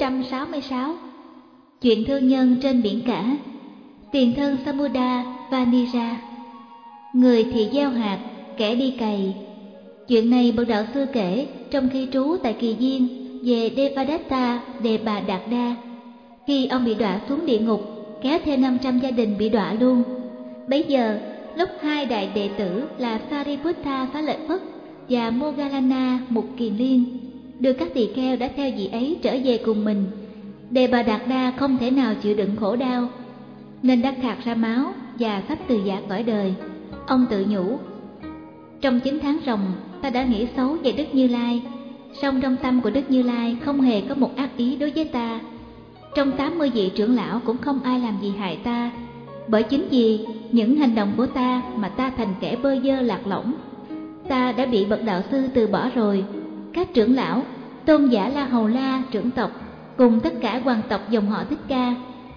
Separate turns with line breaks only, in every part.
166. Chuyện thương nhân trên biển cả. Tiền thân Samudra Vanira. Người thì gieo hạt, kẻ đi cày. Chuyện này bậc đạo sư kể trong khi trú tại Kỳ Viên về Devadatta Đề Bà Đạt Đa. Khi ông bị đọa xuống địa ngục, kéo theo 500 gia đình bị đọa luôn. Bấy giờ, lúc hai đại đệ tử là Sariputta Phá Lợi Phất và Moggallana Mục Kiền Liên đưa các tỳ kheo đã theo vị ấy trở về cùng mình, Đề Bà Đạt Đa không thể nào chịu đựng khổ đau nên đã khạc ra máu và sắp từ giã cõi đời. Ông tự nhủ: trong 9 tháng ròng ta đã nghĩ xấu về Đức Như Lai, song trong tâm của Đức Như Lai không hề có một ác ý đối với ta. Trong 80 vị trưởng lão cũng không ai làm gì hại ta, bởi chính vì những hành động của ta mà ta thành kẻ bơ vơ lạc lõng. Ta đã bị bậc đạo sư từ bỏ rồi. Các trưởng lão, tôn giả La Hầu La trưởng tộc cùng tất cả hoàng tộc dòng họ Thích Ca,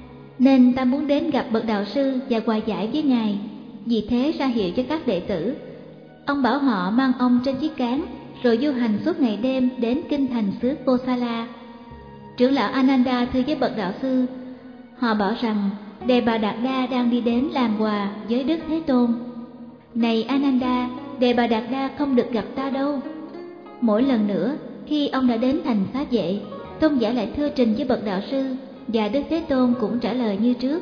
nên ta muốn đến gặp bậc đạo sư và hòa giải với ngài. Vì thế ra hiệu cho các đệ tử. Ông bảo họ mang ông trên chiếc cáng rồi du hành suốt ngày đêm đến kinh thành xứ Kosala. Trưởng lão Ananda thưa với bậc đạo sư. Họ bảo rằng Đề Bà Đạt Đa đang đi đến làm quà với Đức Thế Tôn. Này Ananda, Đề Bà Đạt Đa không được gặp ta đâu. Mỗi lần nữa khi ông đã đến thành Xá Vệ, tôn giả lại thưa trình với bậc đạo sư, và Đức Thế Tôn cũng trả lời như trước.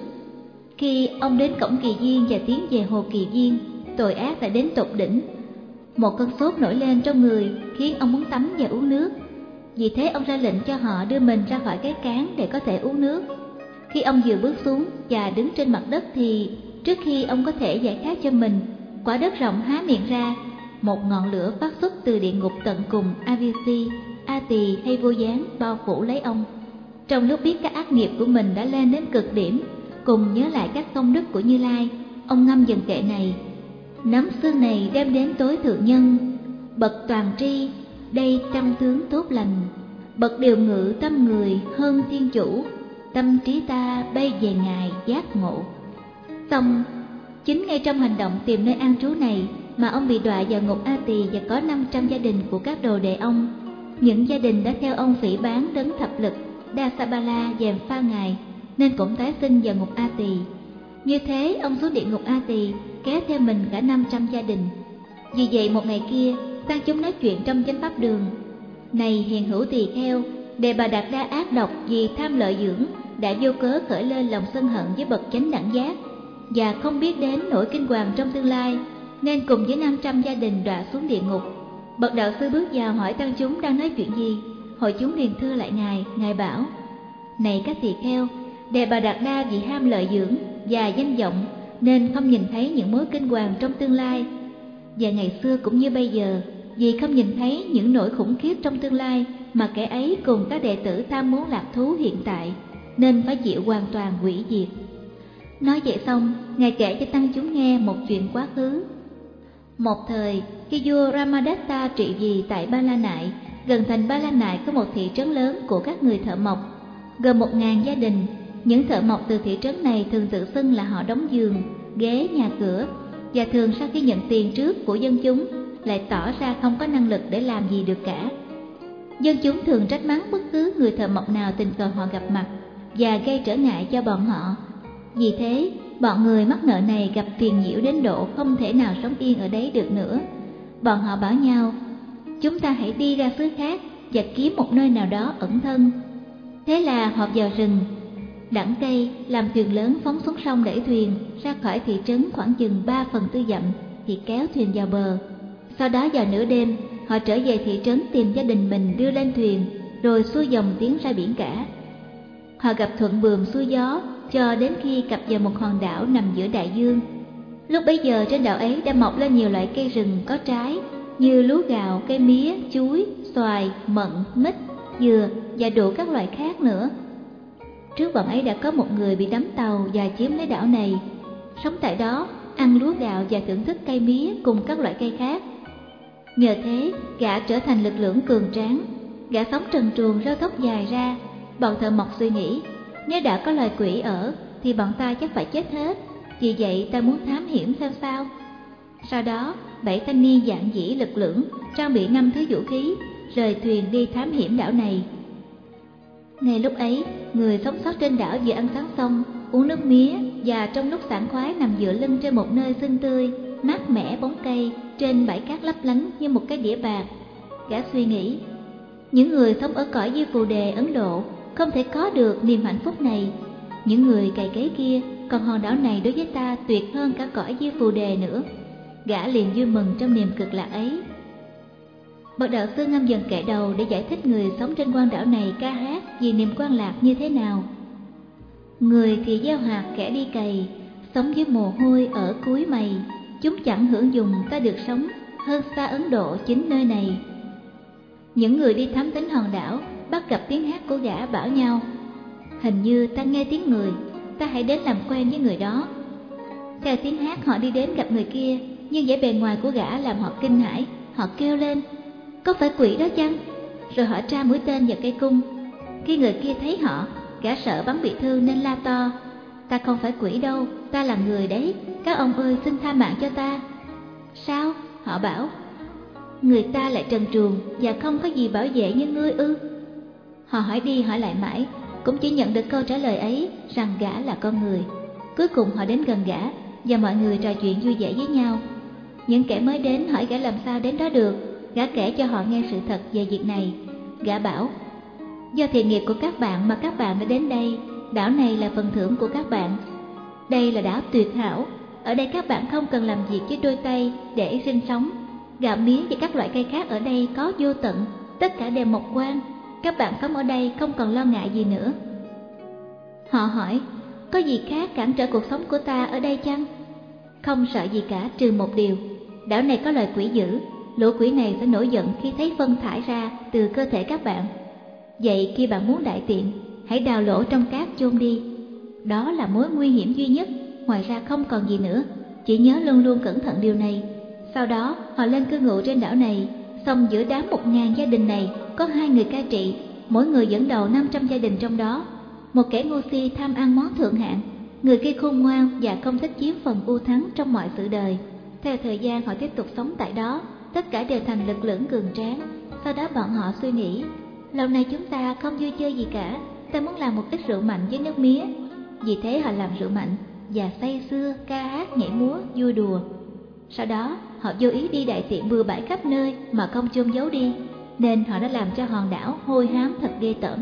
Khi ông đến cổng Kỳ Viên và tiến về hồ Kỳ Viên, tội ác đã đến tột đỉnh. Một cơn sốt nổi lên trong người khiến ông muốn tắm và uống nước. Vì thế ông ra lệnh cho họ đưa mình ra khỏi cái cáng để có thể uống nước. Khi ông vừa bước xuống và đứng trên mặt đất thì trước khi ông có thể giải khát cho mình, quả đất rộng há miệng ra, một ngọn lửa phát xuất từ địa ngục tận cùng Avisi, A Tỳ hay Vô Gián bao phủ lấy ông. Trong lúc biết các ác nghiệp của mình đã lên đến cực điểm, cùng nhớ lại các công đức của Như Lai, ông ngâm dần kệ này: nắm xương này đem đến tối thượng nhân, bậc toàn tri, đây trăm tướng tốt lành, bậc điều ngự tâm người hơn thiên chủ, tâm trí ta bay về ngài giác ngộ. Xong, chính ngay trong hành động tìm nơi an trú này mà ông bị đọa vào ngục A Tỳ và có 500 gia đình của các đồ đệ ông. Những gia đình đã theo ông phỉ báng đấng thập lực Dasabala gièm pha ngài nên cũng tái sinh vào ngục A Tỳ. Như thế ông xuống địa ngục A Tỳ kéo theo mình cả 500 gia đình. Vì vậy một ngày kia, tăng chúng nói chuyện trong chánh pháp đường: này hiền hữu tỳ kheo, Đề Bà Đạt Đa ác độc vì tham lợi dưỡng đã vô cớ khởi lên lòng sân hận với bậc chánh đẳng giác và không biết đến nỗi kinh hoàng trong tương lai, nên cùng với 500 gia đình đọa xuống địa ngục. Bậc đạo sư bước vào hỏi tăng chúng đang nói chuyện gì. Hội chúng liền thưa lại ngài bảo: này các tỳ kheo, Đề Bà Đạt Đa vì ham lợi dưỡng và danh vọng nên không nhìn thấy những mối kinh hoàng trong tương lai, và ngày xưa cũng như bây giờ, vì không nhìn thấy những nỗi khủng khiếp trong tương lai mà kẻ ấy cùng các đệ tử tham muốn lạc thú hiện tại nên phải chịu hoàn toàn hủy diệt. Nói vậy xong, ngài kể cho tăng chúng nghe một chuyện quá khứ. Một thời, khi vua Ramadatta trị vì tại Ba La Nại, gần thành Ba La Nại có một thị trấn lớn của các người thợ mộc, gồm 1000 gia đình. Những thợ mộc từ thị trấn này thường tự xưng là họ đóng giường, ghế, nhà cửa, và thường sau khi nhận tiền trước của dân chúng lại tỏ ra không có năng lực để làm gì được cả. Dân chúng thường trách mắng bất cứ người thợ mộc nào tình cờ họ gặp mặt và gây trở ngại cho bọn họ. Vì thế, bọn người mắc nợ này gặp phiền nhiễu đến độ không thể nào sống yên ở đấy được nữa. Bọn họ bảo nhau: chúng ta hãy đi ra xứ khác và kiếm một nơi nào đó ẩn thân. Thế là họ vào rừng, đẵn cây, làm thuyền lớn phóng xuống sông đẩy thuyền ra khỏi thị trấn khoảng chừng 3/4 dặm thì kéo thuyền vào bờ. Sau đó vào nửa đêm, họ trở về thị trấn tìm gia đình mình đưa lên thuyền, rồi xuôi dòng tiến ra biển cả. Họ gặp thuận buồm xuôi gió cho đến khi cập vào một hòn đảo nằm giữa đại dương. Lúc bấy giờ trên đảo ấy đã mọc lên nhiều loại cây rừng có trái như lúa gạo, cây mía, chuối, xoài, mận, mít, dừa và đủ các loại khác nữa. Trước bọn ấy đã có một người bị đắm tàu và chiếm lấy đảo này, sống tại đó, ăn lúa gạo và thưởng thức cây mía cùng các loại cây khác. Nhờ thế, gã trở thành lực lượng cường tráng. Gã sống trần truồng râu tóc dài ra. Bọn thợ mộc suy nghĩ, nếu đã có loài quỷ ở thì bọn ta chắc phải chết hết. Vì vậy ta muốn thám hiểm xem sao. Sau đó 7 thanh niên dạn dĩ lực lưỡng, trang bị 5 thứ vũ khí, rời thuyền đi thám hiểm đảo này. Ngay lúc ấy, người sống sót trên đảo vừa ăn sáng xong, uống nước mía và trong lúc sảng khoái nằm dựa lưng trên một nơi xinh tươi, mát mẻ bóng cây trên bãi cát lấp lánh như một cái đĩa bạc. Gã suy nghĩ, những người sống ở cõi Diêm Phù Đề Ấn Độ không thể có được niềm hạnh phúc này. Những người cày cấy kia, còn hòn đảo này đối với ta tuyệt hơn cả cõi Diêm Phù Đề nữa. Gã liền vui mừng trong niềm cực lạc ấy. Bậc đạo sư ngâm dần kệ đầu để giải thích người sống trên quan đảo này ca hát vì niềm quan lạc như thế nào. Người thì gieo hạt kẻ đi cày, sống với mồ hôi ở cuối mày. Chúng chẳng hưởng dùng ta được sống, hơn xa Ấn Độ chính nơi này. Những người đi thám thính hòn đảo bắt gặp tiếng hát của gã bảo nhau, hình như ta nghe tiếng người, ta hãy đến làm quen với người đó. Theo tiếng hát họ đi đến gặp người kia, nhưng vẻ bề ngoài của gã làm họ kinh hãi. Họ kêu lên, có phải quỷ đó chăng? Rồi họ tra mũi tên vào cây cung. Khi người kia thấy họ, gã sợ bắn bị thương nên la to, ta không phải quỷ đâu, ta là người đấy, các ông ơi xin tha mạng cho ta. Sao? Họ bảo, người ta lại trần truồng và không có gì bảo vệ như ngươi ư? Họ hỏi đi hỏi lại mãi, cũng chỉ nhận được câu trả lời ấy, rằng gã là con người. Cuối cùng họ đến gần gã và mọi người trò chuyện vui vẻ với nhau. Những kẻ mới đến hỏi gã làm sao đến đó được. Gã kể cho họ nghe sự thật về việc này. Gã bảo, do thiện nghiệp của các bạn mà các bạn đã đến đây. Đảo này là phần thưởng của các bạn. Đây là đảo tuyệt hảo. Ở đây các bạn không cần làm việc với đôi tay để sinh sống. Gạo mía và các loại cây khác ở đây có vô tận, tất cả đều mọc quang. Các bạn sống ở đây không còn lo ngại gì nữa. Họ hỏi, có gì khác cản trở cuộc sống của ta ở đây chăng? Không sợ gì cả, trừ một điều, đảo này có loài quỷ dữ. Lũ quỷ này sẽ nổi giận khi thấy phân thải ra từ cơ thể các bạn. Vậy khi bạn muốn đại tiện, hãy đào lỗ trong cát chôn đi. Đó là mối nguy hiểm duy nhất, ngoài ra không còn gì nữa. Chỉ nhớ luôn luôn cẩn thận điều này. Sau đó họ lên cư ngụ trên đảo này. Xong giữa đám 1000 gia đình này có 2 người cai trị, mỗi người dẫn đầu 500 gia đình trong đó. Một kẻ ngu si tham ăn món thượng hạng, người kia khôn ngoan và không thích chiếm phần ưu thắng trong mọi sự đời. Theo thời gian họ tiếp tục sống tại đó, tất cả đều thành lực lưỡng cường tráng. Sau đó bọn họ suy nghĩ, lâu nay chúng ta không vui chơi gì cả, ta muốn làm một ít rượu mạnh với nước mía. Vì thế họ làm rượu mạnh và say sưa ca hát nhảy múa vui đùa. Sau đó họ vô ý đi đại tiện bừa bãi khắp nơi mà không chôn giấu đi, nên họ đã làm cho hòn đảo hôi hám thật ghê tởm.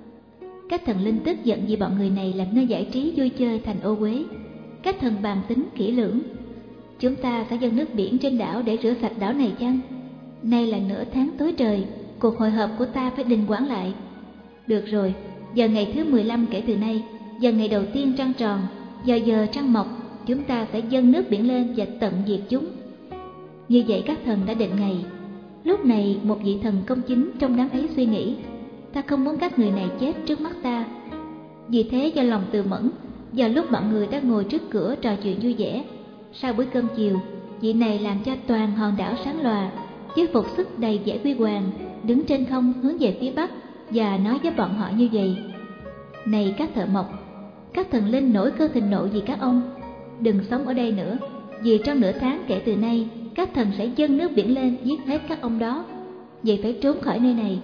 Các thần linh tức giận vì bọn người này làm nơi giải trí vui chơi thành ô uế. Các thần bàn tính kỹ lưỡng, chúng ta sẽ dâng nước biển trên đảo để rửa sạch đảo này chăng? Nay là nửa tháng tối trời, cuộc hội họp của ta phải đình hoãn lại. Được rồi, giờ ngày thứ 15 kể từ nay, giờ ngày đầu tiên trăng tròn, giờ trăng mọc, chúng ta sẽ dâng nước biển lên và tận diệt chúng. Như vậy các thần đã định ngày. Lúc này một vị thần công chính trong đám ấy suy nghĩ, ta không muốn các người này chết trước mắt ta. Vì thế do lòng từ mẫn, vào lúc mọi người đang ngồi trước cửa trò chuyện vui vẻ, sau bữa cơm chiều, vị này làm cho toàn hòn đảo sáng lòa, với phục sức đầy vẻ huy hoàng, đứng trên không hướng về phía bắc và nói với bọn họ như vậy: Này các thợ mộc, các thần linh nổi cơn thịnh nộ vì các ông, đừng sống ở đây nữa, vì trong nửa tháng kể từ nay, các thần sẽ dâng nước biển lên giết hết các ông đó. Vậy phải trốn khỏi nơi này.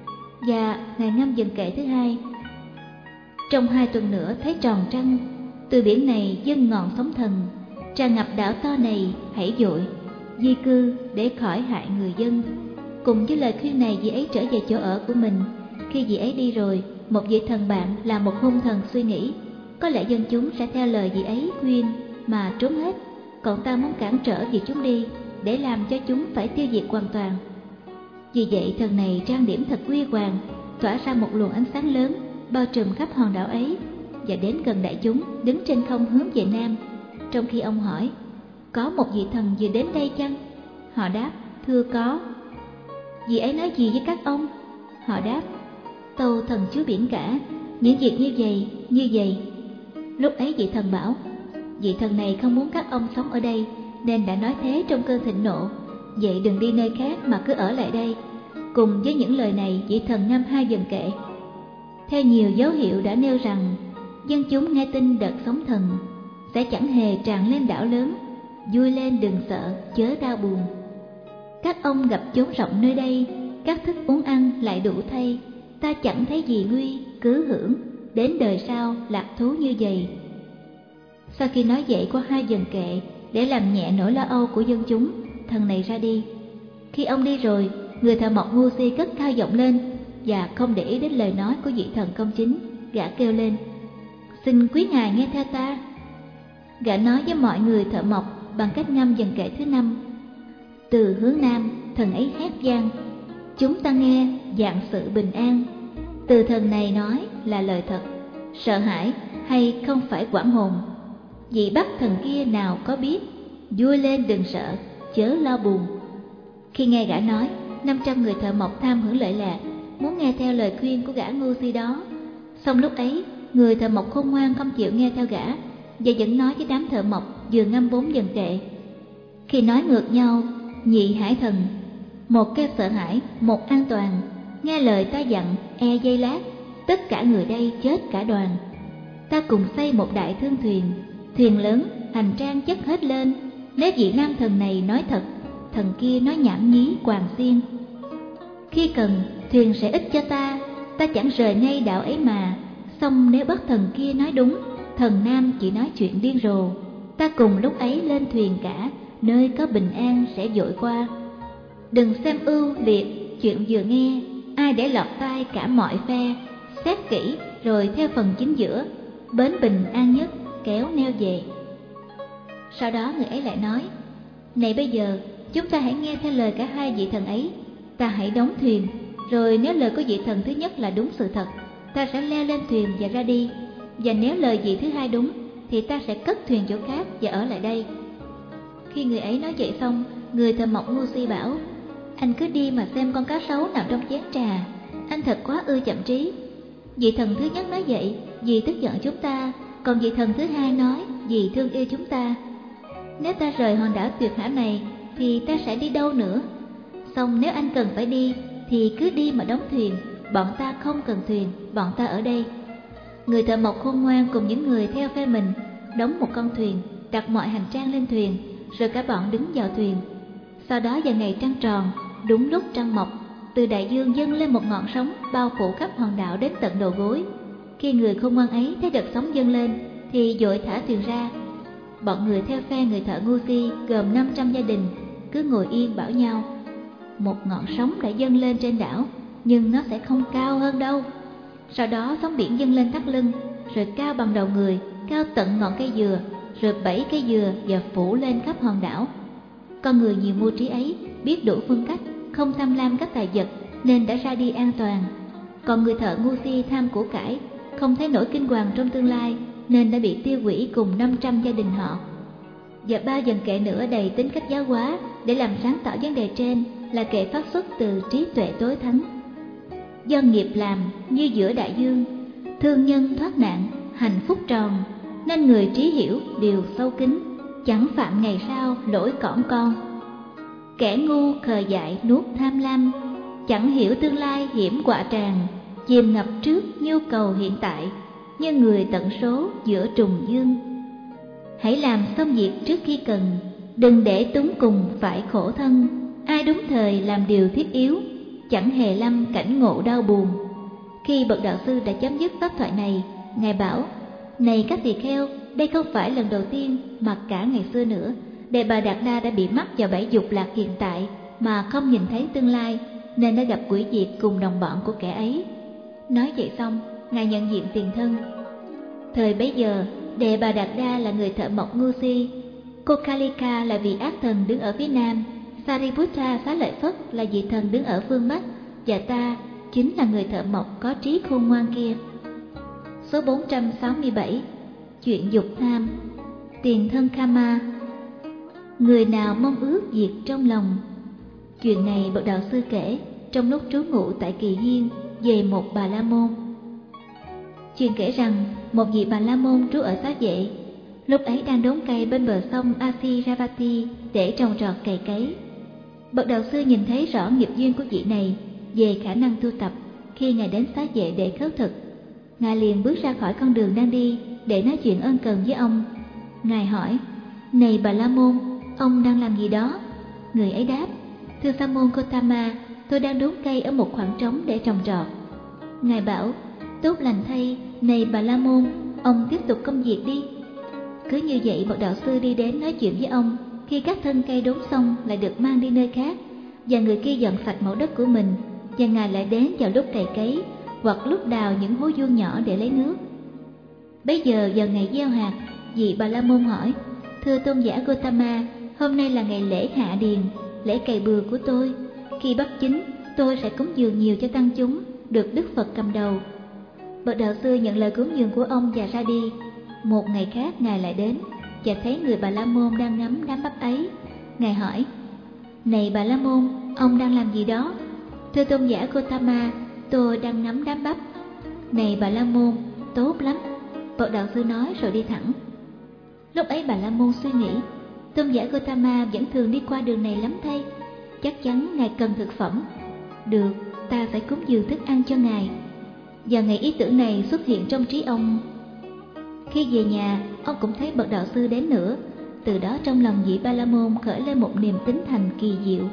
Và ngày ngâm dần kệ thứ 2. Trong 2 tuần nữa thấy tròn trăng, từ biển này dâng ngọn sóng thần, tràn ngập đảo to này, hãy vội di cư để khỏi hại người dân. Cùng với lời khuyên này, vị ấy trở về chỗ ở của mình. Khi vị ấy đi rồi, một vị thần bạn là một hung thần suy nghĩ, có lẽ dân chúng sẽ theo lời vị ấy khuyên mà trốn hết, còn ta muốn cản trở việc chúng đi để làm cho chúng phải tiêu diệt hoàn toàn. Vì vậy thần này trang điểm thật huy hoàng, tỏa ra một luồng ánh sáng lớn bao trùm khắp hòn đảo ấy, và đến gần đại chúng, đứng trên không hướng về nam. Trong khi ông hỏi, có một vị thần vừa đến đây chăng? Họ đáp, thưa có. Vị ấy nói gì với các ông? Họ đáp, tâu thần chúa biển cả, những việc như vậy. Lúc ấy vị thần bảo, vị thần này không muốn các ông sống ở đây, nên đã nói thế trong cơn thịnh nộ. Vậy đừng đi nơi khác mà cứ ở lại đây. Cùng với những lời này, vị thần ngâm 2 dần kệ. Theo nhiều dấu hiệu đã nêu rằng, dân chúng nghe tin đợt sóng thần sẽ chẳng hề tràn lên đảo lớn. Vui lên đừng sợ, chớ đau buồn. Các ông gặp chốn rộng nơi đây, các thức uống ăn lại đủ thay. ta chẳng thấy gì nguy, cứ hưởng, đến đời sau lạc thú như vậy. Sau khi nói vậy qua 2 dần kệ để làm nhẹ nỗi lo âu của dân chúng, thần này ra đi. Khi ông đi rồi, người thợ mộc ngu si cất cao giọng lên và không để ý đến lời nói của vị thần công chính. Gã kêu lên: xin quý ngài nghe theo ta. Gã nói với mọi người thợ mộc bằng cách ngâm dần kệ thứ 5. Từ hướng nam, thần ấy hét vang: chúng ta nghe vạn sự bình an. Từ thần này nói là lời thật, sợ hãi hay không phải quảng hồn. Vị Bắc thần kia nào có biết, vui lên đừng sợ, chớ lo buồn. Khi nghe gã nói, 500 người thợ mộc tham hưởng lợi lạc, muốn nghe theo lời khuyên của gã ngu si đó. Xong lúc ấy, người thợ mộc khôn ngoan không chịu nghe theo gã, và vẫn nói với đám thợ mộc vừa ngâm 4 dần kệ. Khi nói ngược nhau, nhị hải thần, một kêu sợ hãi, một an toàn. Nghe lời ta dặn, e giây lát, tất cả người đây chết cả đoàn. Ta cùng xây một đại thương thuyền, thuyền lớn, hành trang chất hết lên. Nếu vị nam thần này nói thật, thần kia nói nhảm nhí quàng xiên. Khi cần, thuyền sẽ ích cho ta chẳng rời ngay đạo ấy mà. Xong nếu bắt thần kia nói đúng, thần nam chỉ nói chuyện điên rồ, ta cùng lúc ấy lên thuyền cả, nơi có bình an sẽ dội qua. Đừng xem ưu liệt chuyện vừa nghe, ai để lọt tai cả mọi phe. Xét kỹ rồi theo phần chính giữa, bến bình an nhất kéo neo về. Sau đó người ấy lại nói: này bây giờ chúng ta hãy nghe theo lời cả 2 vị thần ấy. Ta hãy đóng thuyền, rồi nếu lời của vị thần thứ nhất là đúng sự thật, ta sẽ leo lên thuyền và ra đi. Và nếu lời vị thứ 2 đúng, thì ta sẽ cất thuyền chỗ khác và ở lại đây. Khi người ấy nói vậy xong, người thợ mộc ngu si bảo: anh cứ đi mà xem con cá sấu nằm trong chén trà, anh thật quá ư chậm trí. Vị thần thứ nhất nói vậy vì tức giận chúng ta, còn vị thần thứ 2 nói vì thương yêu chúng ta. Nếu ta rời hòn đảo tuyệt hảo này thì ta sẽ đi đâu nữa? Xong nếu anh cần phải đi thì cứ đi mà đóng thuyền, bọn ta không cần thuyền, bọn ta ở đây. Người thợ mộc khôn ngoan cùng những người theo phe mình đóng một con thuyền, đặt mọi hành trang lên thuyền, rồi cả bọn đứng vào thuyền. Sau đó vào ngày trăng tròn, đúng lúc trăng mọc, từ đại dương dâng lên một ngọn sóng bao phủ khắp hòn đảo đến tận đầu gối. Khi người khôn ngoan ấy thấy đợt sóng dâng lên thì vội thả thuyền ra. Bọn người theo phe người thợ ngu si gồm 500 gia đình cứ ngồi yên bảo nhau: một ngọn sóng đã dâng lên trên đảo, nhưng nó sẽ không cao hơn đâu. Sau đó sóng biển dâng lên thắt lưng, rồi cao bằng đầu người, cao tận ngọn cây dừa, rồi 7 cây dừa và phủ lên khắp hòn đảo. Con người nhiều mưu trí ấy biết đủ phương cách, không tham lam các tài vật nên đã ra đi an toàn. Còn người thợ ngu si tham của cải, không thấy nỗi kinh hoàng trong tương lai nên đã bị tiêu hủy cùng 500 gia đình họ. Và 3 dần kệ nữa đầy tính cách giáo hóa để làm sáng tỏ vấn đề trên là kệ phát xuất từ trí tuệ tối thánh. Do nghiệp làm như giữa đại dương, thương nhân thoát nạn, hạnh phúc tròn, nên người trí hiểu đều sâu kín, chẳng phạm ngày sau lỗi cỏn con. Kẻ ngu khờ dại nuốt tham lam, chẳng hiểu tương lai hiểm họa tràn, chìm ngập trước nhu cầu hiện tại, như người tận số giữa trùng dương. Hãy làm xong việc trước khi cần, đừng để túng cùng phải khổ thân. Ai đúng thời làm điều thiết yếu, chẳng hề lâm cảnh ngộ đau buồn. Khi bậc đạo sư đã chấm dứt pháp thoại này, ngài bảo: này các tỳ kheo, đây không phải lần đầu tiên mà cả ngày xưa nữa, Đề Bà Đạt Đa đã bị mắc vào bẫy dục lạc hiện tại mà không nhìn thấy tương lai, nên đã gặp quỷ diệt cùng đồng bọn của kẻ ấy. Nói vậy xong, ngài nhận diện tiền thân. Thời bấy giờ, Đề Bà Đạt Đa là người thợ mộc ngu si, cô Kalika là vị ác thần đứng ở phía nam, Sariputta Xá Lợi Phất là vị thần đứng ở phương bắc, và ta chính là người thợ mộc có trí khôn ngoan kia. Số 467. Chuyện dục tham. Tiền thân Kama. Người nào mong ước diệt trong lòng. Chuyện này bậc đạo sư kể trong lúc trú ngụ tại Kỳ Hiên về một Bà La Môn. Chuyện kể rằng một vị Bà La Môn trú ở Xá Vệ, lúc ấy đang đốn cây bên bờ sông Asiravati để trồng trọt cày cấy. Bậc đạo sư nhìn thấy rõ nghiệp duyên của vị này về khả năng tu tập. Khi ngài đến Xá Vệ để khất thực, ngài liền bước ra khỏi con đường đang đi để nói chuyện ân cần với ông. Ngài hỏi: này Bà La Môn, ông đang làm gì đó? Người ấy đáp: thưa Sa môn Gotama, tôi đang đốn cây ở một khoảng trống để trồng trọt. Ngài bảo, tốt lành thay, này Bà La Môn, ông tiếp tục công việc đi. Cứ như vậy bậc đạo sư đi đến nói chuyện với ông. Khi các thân cây đốn xong lại được mang đi nơi khác, và người kia dọn sạch mẫu đất của mình, và Ngài lại đến vào lúc cày cấy hoặc lúc đào những hố vuông nhỏ để lấy nước. Bấy giờ vào ngày gieo hạt, vị Bà La Môn hỏi, thưa tôn giả Gotama, hôm nay là ngày lễ hạ điền, lễ cày bừa của tôi. Khi bắp chín, tôi sẽ cúng dường nhiều cho tăng chúng, được Đức Phật cầm đầu. Bậc đạo sư nhận lời cúng dường của ông và ra đi. Một ngày khác Ngài lại đến và thấy người Bà La Môn đang ngắm đám bắp ấy. Ngài hỏi, này Bà La Môn, ông đang làm gì đó? Thưa tôn giả Gotama, tôi đang ngắm đám bắp. Này Bà La Môn, tốt lắm. Bậc đạo sư nói rồi đi thẳng. Lúc ấy Bà La Môn suy nghĩ, tôn giả Gotama vẫn thường đi qua đường này lắm thay, chắc chắn Ngài cần thực phẩm. Được, ta phải cúng dường thức ăn cho Ngài. Và ngày ý tưởng này xuất hiện trong trí ông. Khi về nhà, ông cũng thấy bậc đạo sư đến nữa. Từ đó trong lòng vị Ba La Môn khởi lên một niềm tín thành kỳ diệu.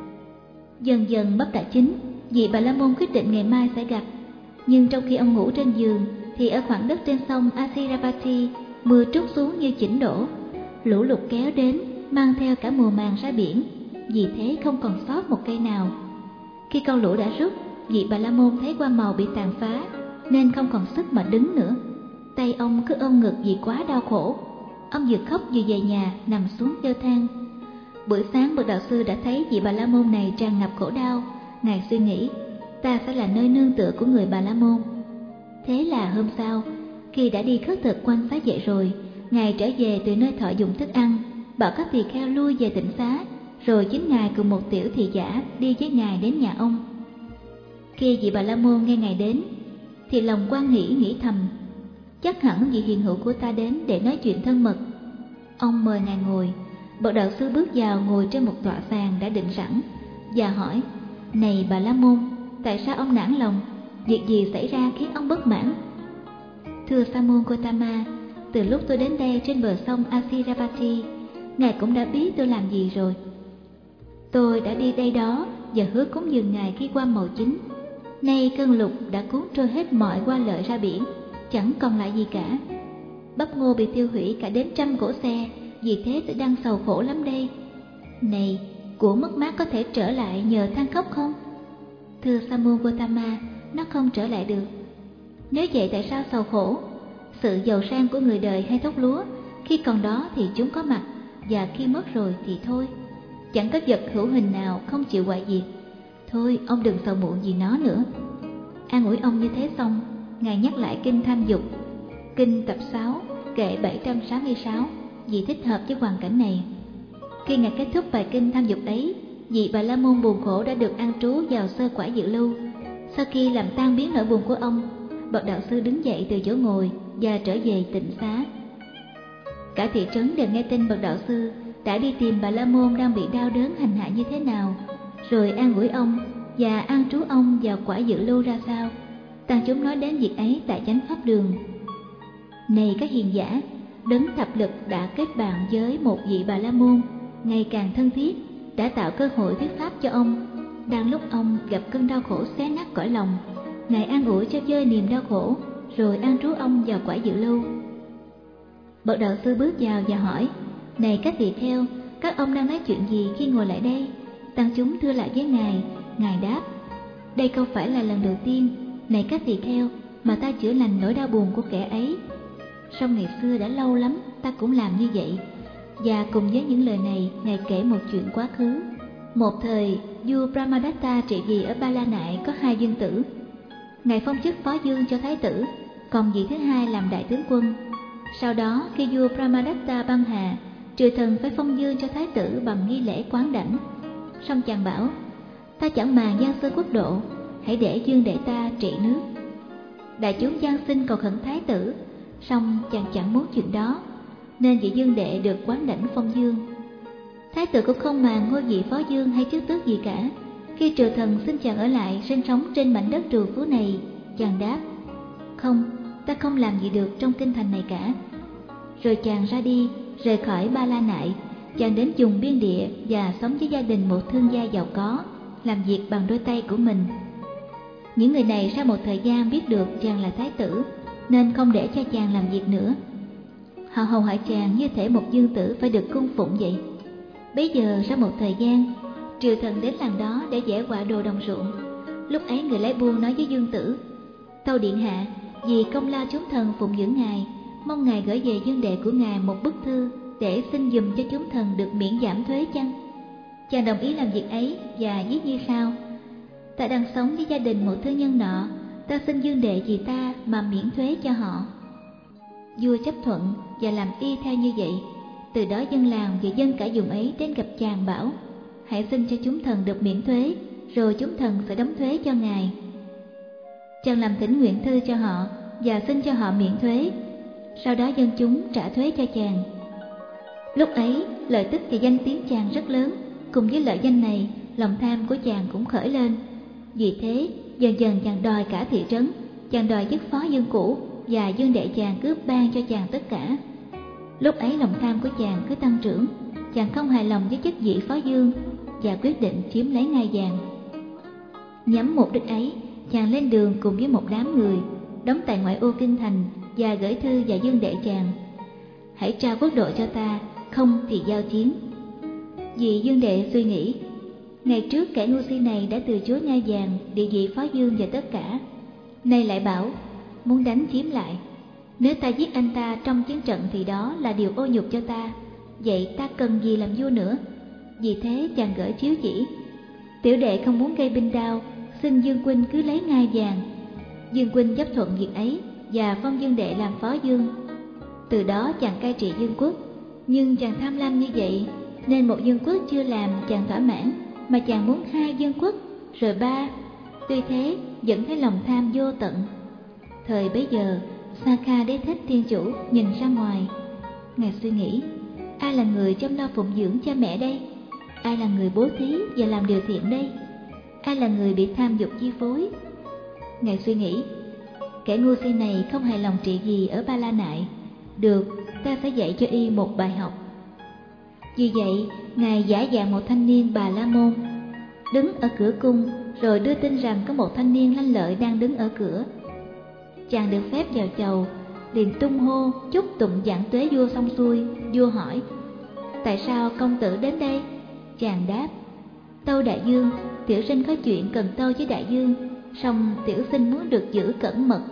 Dần dần bắp đã chín, vị Bà La Môn quyết định ngày mai sẽ gặp. Nhưng trong khi ông ngủ trên giường, thì ở khoảng đất trên sông Asirapati, mưa trút xuống như chỉnh đổ. Lũ lụt kéo đến, mang theo cả mùa màng ra biển, vì thế không còn sót một cây nào. Khi con lũ đã rút, vị Bà La Môn thấy hoa màu bị tàn phá, nên không còn sức mà đứng nữa. Tay ông cứ ôm ngực vì quá đau khổ. Ông vừa khóc vừa về nhà nằm xuống kêu than. Buổi sáng bậc đạo sư đã thấy vị Bà La Môn này tràn ngập khổ đau. Ngài suy nghĩ, ta sẽ là nơi nương tựa của người Bà La Môn. Thế là hôm sau, khi đã đi khất thực quan xá dậy rồi, Ngài trở về từ nơi thọ dụng thức ăn, bảo các tỳ kheo lui về tịnh xá, rồi chính Ngài cùng một tiểu thị giả đi với Ngài đến nhà ông. Khi vị Bà La Môn nghe Ngài đến, thì lòng hoan hỉ nghĩ thầm, chắc hẳn vị hiền hữu của ta đến để nói chuyện thân mật. Ông mời Ngài ngồi. Bậc đạo sư bước vào ngồi trên một tọa sàn đã định sẵn và hỏi, này Bà La Môn, tại sao ông nản lòng? Việc gì xảy ra khiến ông bất mãn? Thưa Sa môn Gotama, từ lúc tôi đến đây trên bờ sông Asirapati, Ngài cũng đã biết tôi làm gì rồi. Tôi đã đi đây đó và hứa cúng dường Ngài khi hoa màu chín. Nay cơn lụt đã cuốn trôi hết mọi hoa lợi ra biển, chẳng còn lại gì cả. Bắp ngô bị tiêu hủy cả đến 100 cỗ xe, vì thế tôi đang sầu khổ lắm đây. Này, của mất mát có thể trở lại nhờ than khóc không? Thưa Sa môn Gotama, nó không trở lại được. Nếu vậy tại sao sầu khổ? Sự giàu sang của người đời hay thóc lúa, khi còn đó thì chúng có mặt, và khi mất rồi thì thôi. Chẳng có vật hữu hình nào không chịu hoại diệt. Thôi ông đừng sầu muộn vì nó nữa. An ủi ông như thế xong, Ngài nhắc lại kinh Tham Dục, kinh tập 6, kệ 766, vì thích hợp với hoàn cảnh này. Khi Ngài kết thúc bài kinh Tham Dục ấy, vị Bà La Môn buồn khổ đã được an trú vào sơ quả dự lưu. Sau khi làm tan biến nỗi buồn của ông, bậc đạo sư đứng dậy từ chỗ ngồi và trở về tịnh xá. Cả thị trấn đều nghe tin bậc đạo sư đã đi tìm Bà La Môn đang bị đau đớn hành hạ như thế nào, rồi an ủi ông và an trú ông vào quả dự lưu ra sao. Tăng chúng nói đến việc ấy tại chánh pháp đường. Này các hiền giả, đấng thập lực đã kết bạn với một vị Bà La Môn ngày càng thân thiết, đã tạo cơ hội thuyết pháp cho ông. Đang lúc ông gặp cơn đau khổ xé nát cõi lòng, Ngài an ủi cho vơi niềm đau khổ, rồi an trú ông vào quả dự lưu. Bậc đạo sư bước vào và hỏi, này các tỳ kheo, các ông đang nói chuyện gì khi ngồi lại đây? Tăng chúng thưa lại với Ngài. Ngài đáp, đây không phải là lần đầu tiên, này các tỳ kheo, mà ta chữa lành nỗi đau buồn của kẻ ấy. Song ngày xưa đã lâu lắm ta cũng làm như vậy. Và cùng với những lời này, Ngài kể một chuyện quá khứ. Một thời, vua Brahmadatta trị vì ở Ba La Nại có 2 vương tử. Ngài phong chức phó vương cho thái tử, còn vị thứ hai làm đại tướng quân. Sau đó, khi vua Brahmadatta băng hà, triều thần phải phong vương cho thái tử bằng nghi lễ quán đảnh. Song chàng bảo, ta chẳng màng giang sơn quốc độ, hãy để vương đệ ta trị nước. Đại chúng giang xin cầu khẩn thái tử, song chàng chẳng muốn chuyện đó, nên vị vương đệ được quán đảnh phong vương. Thái tử cũng không màng ngôi vị phó vương hay chức tước gì cả. Khi triều thần xin chàng ở lại sinh sống trên mảnh đất trù phú này, chàng đáp, không, ta không làm gì được trong kinh thành này cả. Rồi chàng ra đi, rời khỏi Ba La Nại. Chàng đến vùng biên địa và sống với gia đình một thương gia giàu có, làm việc bằng đôi tay của mình. Những người này sau một thời gian biết được chàng là thái tử, nên không để cho chàng làm việc nữa. Họ hầu hạ chàng như thể một dương tử phải được cung phụng vậy. Bấy giờ sau một thời gian, triều thần đến làng đó để giẻ quạ đồ đồng ruộng. Lúc ấy người lái buôn nói với dương tử: Tâu điện hạ, vì công lao chúng thần phụng dưỡng ngài, mong ngài gửi về dương đệ của ngài một bức thư để xin dùm cho chúng thần được miễn giảm thuế chăng? Chàng đồng ý làm việc ấy và viết như sau: Ta đang sống với gia đình một thương nhân nọ, ta xin dương đệ vì ta mà miễn thuế cho họ. Vua chấp thuận và làm y theo như vậy. Từ đó dân làng và dân cả vùng ấy đến gặp chàng bảo: Hãy xin cho chúng thần được miễn thuế, rồi chúng thần sẽ đóng thuế cho ngài. Chàng làm thỉnh nguyện thư cho họ và xin cho họ miễn thuế. Sau đó dân chúng trả thuế cho chàng. Lúc ấy lợi tức và danh tiếng chàng rất lớn. Cùng với lợi danh này, lòng tham của chàng cũng khởi lên. Vì thế dần dần chàng đòi cả thị trấn, chàng đòi chức phó dương cũ, và dương đệ chàng cướp ban cho chàng tất cả. Lúc ấy lòng tham của chàng cứ tăng trưởng. Chàng không hài lòng với chức vị phó dương và quyết định chiếm lấy ngai vàng. Nhắm mục đích ấy, chàng lên đường cùng với một đám người đóng tại ngoại ô kinh thành và gửi thư và dương đệ chàng: Hãy trao quốc độ cho ta, không thì giao chiến. Vì dương đệ suy nghĩ, ngày trước kẻ ngu si này đã từ chối ngai vàng, địa vị phó dương và tất cả, nay lại bảo muốn đánh chiếm lại. Nếu ta giết anh ta trong chiến trận thì đó là điều ô nhục cho ta. Vậy ta cần gì làm vua nữa? Vì thế chàng gửi chiếu chỉ: Tiểu đệ không muốn gây binh đao, xin Dương huynh cứ lấy ngai vàng. Dương huynh chấp thuận việc ấy và phong dương đệ làm phó dương. Từ đó chàng cai trị dương quốc. Nhưng chàng tham lam như vậy nên một dương quốc chưa làm chàng thỏa mãn, mà chàng muốn 2 dương quốc, rồi 3. Tuy thế vẫn thấy lòng tham vô tận. Thời bấy giờ Sakha Đế Thích Thiên Chủ nhìn ra ngoài. Ngài suy nghĩ: ai là người chăm lo phụng dưỡng cha mẹ đây? Ai là người bố thí và làm điều thiện đây? Ai là người bị tham dục chi phối? Ngài suy nghĩ: kẻ ngu si này không hài lòng trị gì ở Ba La Nại. Được, ta sẽ dạy cho y một bài học. Vì vậy Ngài giả dạng một thanh niên Bà La Môn, đứng ở cửa cung, rồi đưa tin rằng có một thanh niên lanh lợi đang đứng ở cửa. Chàng được phép vào chầu, liền tung hô chúc tụng giảng tuế vua xong xuôi. Vua hỏi: tại sao công tử đến đây? Chàng đáp: tâu đại dương, tiểu sinh có chuyện cần tâu với đại dương, song tiểu sinh muốn được giữ cẩn mật.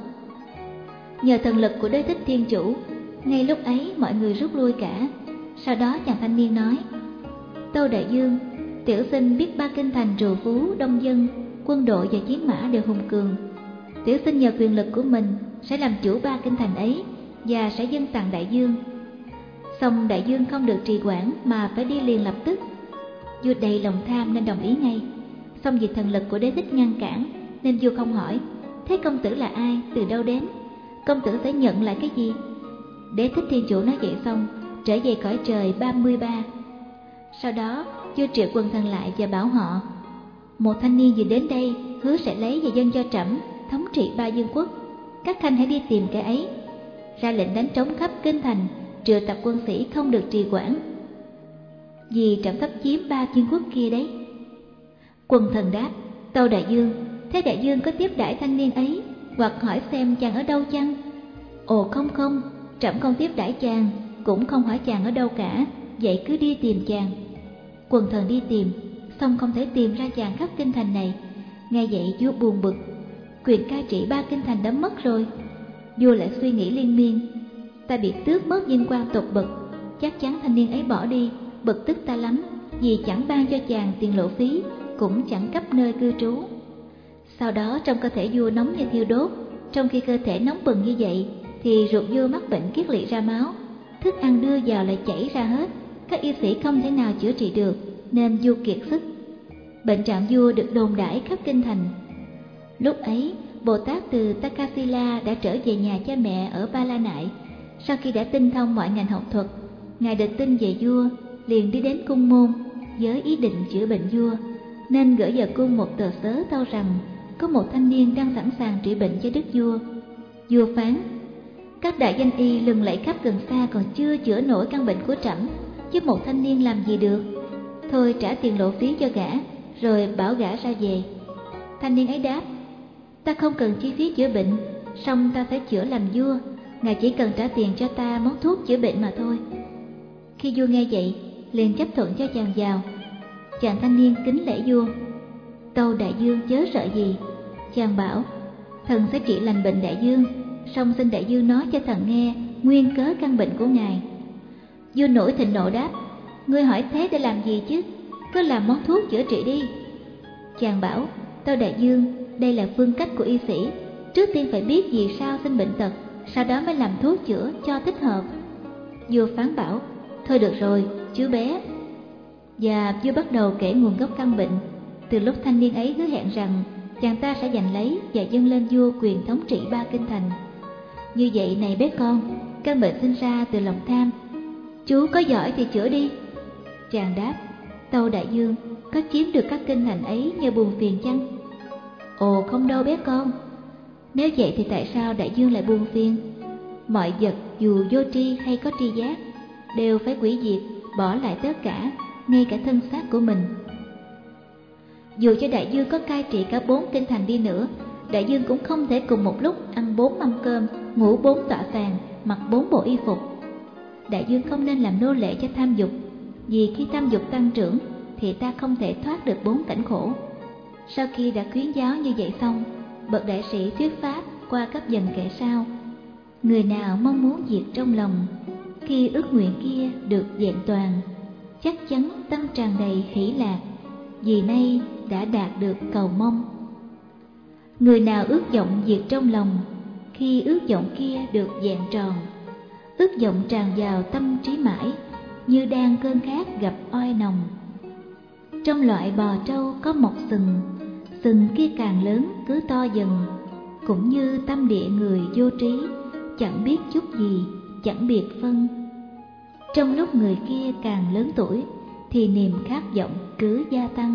Nhờ thần lực của Đế Thích Thiên Chủ, ngay lúc ấy mọi người rút lui cả. Sau đó chàng thanh niên nói: tâu đại dương, tiểu sinh biết ba kinh thành trù phú đông dân, quân đội và chiến mã đều hùng cường. Tiểu sinh nhờ quyền lực của mình sẽ làm chủ ba kinh thành ấy và sẽ dâng tặng đại dương. Song đại dương không được trì hoãn mà phải đi liền lập tức. Vua đầy lòng tham nên đồng ý ngay. Song vì thần lực của Đế Thích ngăn cản nên vua không hỏi: thế công tử là ai, từ đâu đến? Công tử sẽ nhận lại cái gì? Đế Thích Thiên Chủ nói vậy xong trở về cõi trời 33. Sau đó vua triệu quần thần lại và bảo họ: một thanh niên vừa đến đây hứa sẽ lấy và dâng cho trẫm thống trị 3 vương quốc. Các khanh hãy đi tìm kẻ ấy, ra lệnh đánh trống khắp kinh thành, triệu tập quân sĩ không được trì hoãn, vì trẫm sắp chiếm 3 vương quốc kia đấy. Quần thần đáp: tâu đại dương, thế đại dương có tiếp đãi thanh niên ấy, hoặc hỏi xem chàng ở đâu chăng? Ồ không, trẫm không tiếp đãi chàng, cũng không hỏi chàng ở đâu cả, vậy cứ đi tìm chàng. Quần thần đi tìm, xong không thể tìm ra chàng khắp kinh thành này. Nghe vậy vua buồn bực, quyền cai trị 3 kinh thành đã mất rồi. Vua lại suy nghĩ liên miên: ta bị tước mất vinh quang tột bậc, chắc chắn thanh niên ấy bỏ đi, bực tức ta lắm, vì chẳng ban cho chàng tiền lộ phí, cũng chẳng cấp nơi cư trú. Sau đó trong cơ thể vua nóng như thiêu đốt. Trong khi cơ thể nóng bừng như vậy thì ruột vua mắc bệnh kiết lỵ ra máu, thức ăn đưa vào lại chảy ra hết. Các y sĩ không thể nào chữa trị được nên vua kiệt sức. Bệnh trạng vua được đồn đãi khắp kinh thành. Lúc ấy Bồ Tát từ Takasila đã trở về nhà cha mẹ ở Ba La Nại. Sau khi đã tinh thông mọi ngành học thuật, ngài được tin về vua, liền đi đến cung môn với ý định chữa bệnh vua, nên gửi vào cung một tờ sớ tâu rằng có một thanh niên đang sẵn sàng trị bệnh cho đức vua. Vua phán: các đại danh y lừng lẫy khắp gần xa còn chưa chữa nổi căn bệnh của trẫm, chứ một thanh niên làm gì được. Thôi trả tiền lộ phí cho gã, rồi bảo gã ra về. Thanh niên ấy đáp: Ta không cần chi phí chữa bệnh, song ta phải chữa làm vua, ngài chỉ cần trả tiền cho ta món thuốc chữa bệnh mà thôi. Khi vua nghe vậy, liền chấp thuận cho chàng vào. Chàng thanh niên kính lễ vua. Tâu đại vương chớ sợ gì. Chàng bảo, thần sẽ trị lành bệnh đại vương, song xin đại vương nói cho thần nghe nguyên cớ căn bệnh của ngài. Vua nổi thịnh nộ đáp, ngươi hỏi thế để làm gì chứ, cứ làm món thuốc chữa trị đi. Chàng bảo, tâu đại vương, đây là phương cách của y sĩ, trước tiên phải biết vì sao sinh bệnh tật, sau đó mới làm thuốc chữa cho thích hợp. Vua phán bảo, thôi được rồi, chú bé. Và vua bắt đầu kể nguồn gốc căn bệnh. Từ lúc thanh niên ấy hứa hẹn rằng chàng ta sẽ giành lấy và dâng lên vua quyền thống trị 3 kinh thành. Như vậy này bé con, căn bệnh sinh ra từ lòng tham, chú có giỏi thì chữa đi. Chàng đáp, tâu đại vương, có chiếm được các kinh thành ấy nhờ buồn phiền chăng? Ồ không đâu bé con. Nếu vậy thì tại sao đại vương lại buồn phiền? Mọi vật dù vô tri hay có tri giác đều phải hủy diệt, bỏ lại tất cả, ngay cả thân xác của mình. Dù cho đại vương có cai trị cả 4 kinh thành đi nữa, đại vương cũng không thể cùng một lúc ăn 4 mâm cơm, ngủ 4 tọa sàn, mặc 4 bộ y phục. Đại vương không nên làm nô lệ cho tham dục, vì khi tham dục tăng trưởng thì ta không thể thoát được 4 cảnh khổ. Sau khi đã khuyến giáo như vậy xong, bậc đại sĩ thuyết pháp qua các dần kệ sau. Người nào mong muốn diệt trong lòng, khi ước nguyện kia được vẹn toàn, chắc chắn tâm tràn đầy hỷ lạc, vì nay đã đạt được cầu mong. Người nào ước vọng diệt trong lòng, khi ước vọng kia được vẹn tròn, ước vọng tràn vào tâm trí mãi, như đang cơn khát gặp oi nồng. Trong loại bò trâu có một sừng, sừng kia càng lớn cứ to dần, cũng như tâm địa người vô trí, chẳng biết chút gì, chẳng biệt phân. Trong lúc người kia càng lớn tuổi, thì niềm khát vọng cứ gia tăng.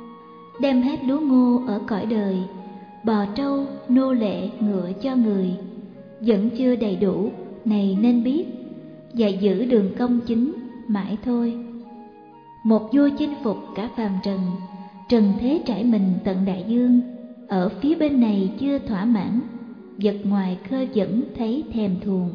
Đem hết lúa ngô ở cõi đời, bò trâu nô lệ ngựa cho người, vẫn chưa đầy đủ, này nên biết, và giữ đường công chính mãi thôi. Một vua chinh phục cả phàm trần, trần thế trải mình tận đại dương, ở phía bên này chưa thỏa mãn, vật ngoài khơi vẫn thấy thèm thuồng.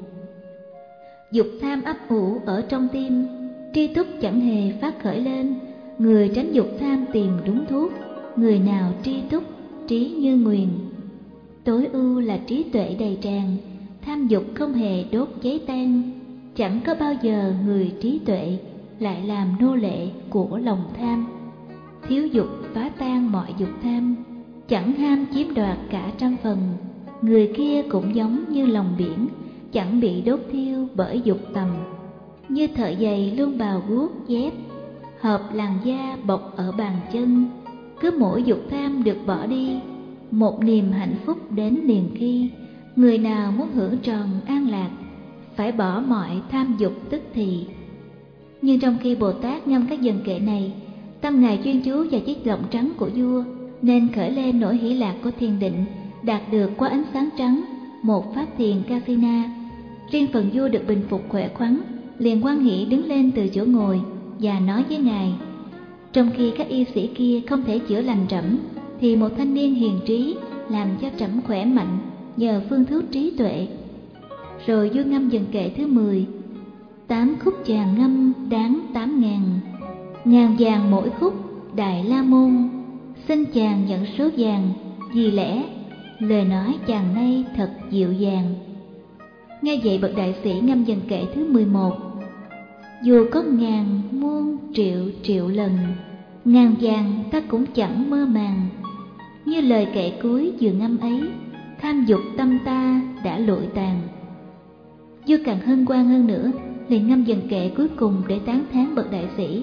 Dục tham ấp ủ ở trong tim, tri túc chẳng hề phát khởi lên, người tránh dục tham tìm đúng thuốc, người nào tri túc trí như nguyền. Tối ưu là trí tuệ đầy tràn, tham dục không hề đốt cháy tan, chẳng có bao giờ người trí tuệ lại làm nô lệ của lòng tham. Thiếu dục phá tan mọi dục tham, chẳng ham chiếm đoạt cả trăm phần, người kia cũng giống như lòng biển, chẳng bị đốt thiêu bởi dục tầm. Như thợ giày luôn bào guốc dép, hợp làn da bọc ở bàn chân, cứ mỗi dục tham được bỏ đi, một niềm hạnh phúc đến liền khi. Người nào muốn hưởng tròn an lạc, phải bỏ mọi tham dục tức thì. Nhưng trong khi Bồ Tát ngâm các dần kệ này, tâm ngài chuyên chú vào chiếc lọng trắng của vua, nên khởi lên nỗi hỷ lạc của thiền định, đạt được qua ánh sáng trắng, một pháp thiền Kasina. Riêng phần vua được bình phục khỏe khoắn, liền hoan hỷ đứng lên từ chỗ ngồi và nói với ngài. Trong khi các y sĩ kia không thể chữa lành trẫm, thì một thanh niên hiền trí làm cho trẫm khỏe mạnh nhờ phương thuốc trí tuệ. Rồi vua ngâm dần kệ thứ 10. 8 khúc chàng ngâm đáng 8.000, ngàn vàng mỗi khúc Đại La Môn, xin chàng nhận số vàng, vì lẽ lời nói chàng nay thật dịu dàng. Nghe vậy bậc đại sĩ ngâm dần kệ thứ 11. Dù có ngàn muôn triệu triệu lần, ngàn vàng ta cũng chẳng mơ màng, như lời kệ cuối vừa ngâm ấy, tham dục tâm ta đã lụi tàn. Vua càng hân hoan hơn nữa, liền ngâm dần kệ cuối cùng để tán thán bậc đại sĩ.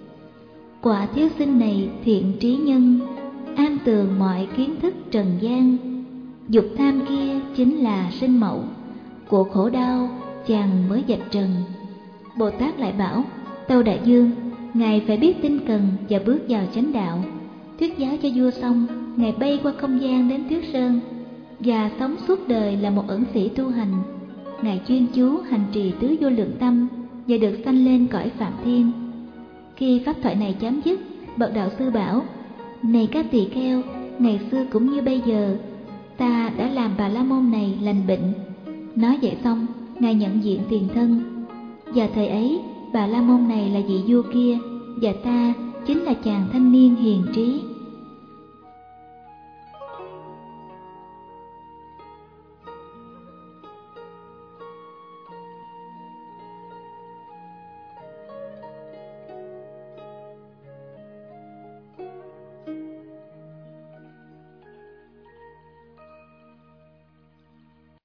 Quả thiếu sinh này thiện trí nhân, am tường mọi kiến thức trần gian, dục tham kia chính là sinh mẫu của khổ đau chàng mới vạch trần. Bồ Tát lại bảo, tâu đại vương, ngài phải biết tinh cần và bước vào chánh đạo. Thuyết giáo cho vua xong, ngài bay qua không gian đến Tuyết Sơn và sống suốt đời là một ẩn sĩ tu hành. Ngài chuyên chú hành trì tứ vô lượng tâm và được sanh lên cõi Phạm Thiên. Khi pháp thoại này chấm dứt, bậc đạo sư bảo, này các tỳ kheo, ngày xưa cũng như bây giờ, ta đã làm Bà La Môn này lành bệnh. Nói vậy xong, Ngài nhận diện tiền thân. Và thời ấy, Bà La Môn này là vị vua kia, và ta chính là chàng thanh niên hiền trí.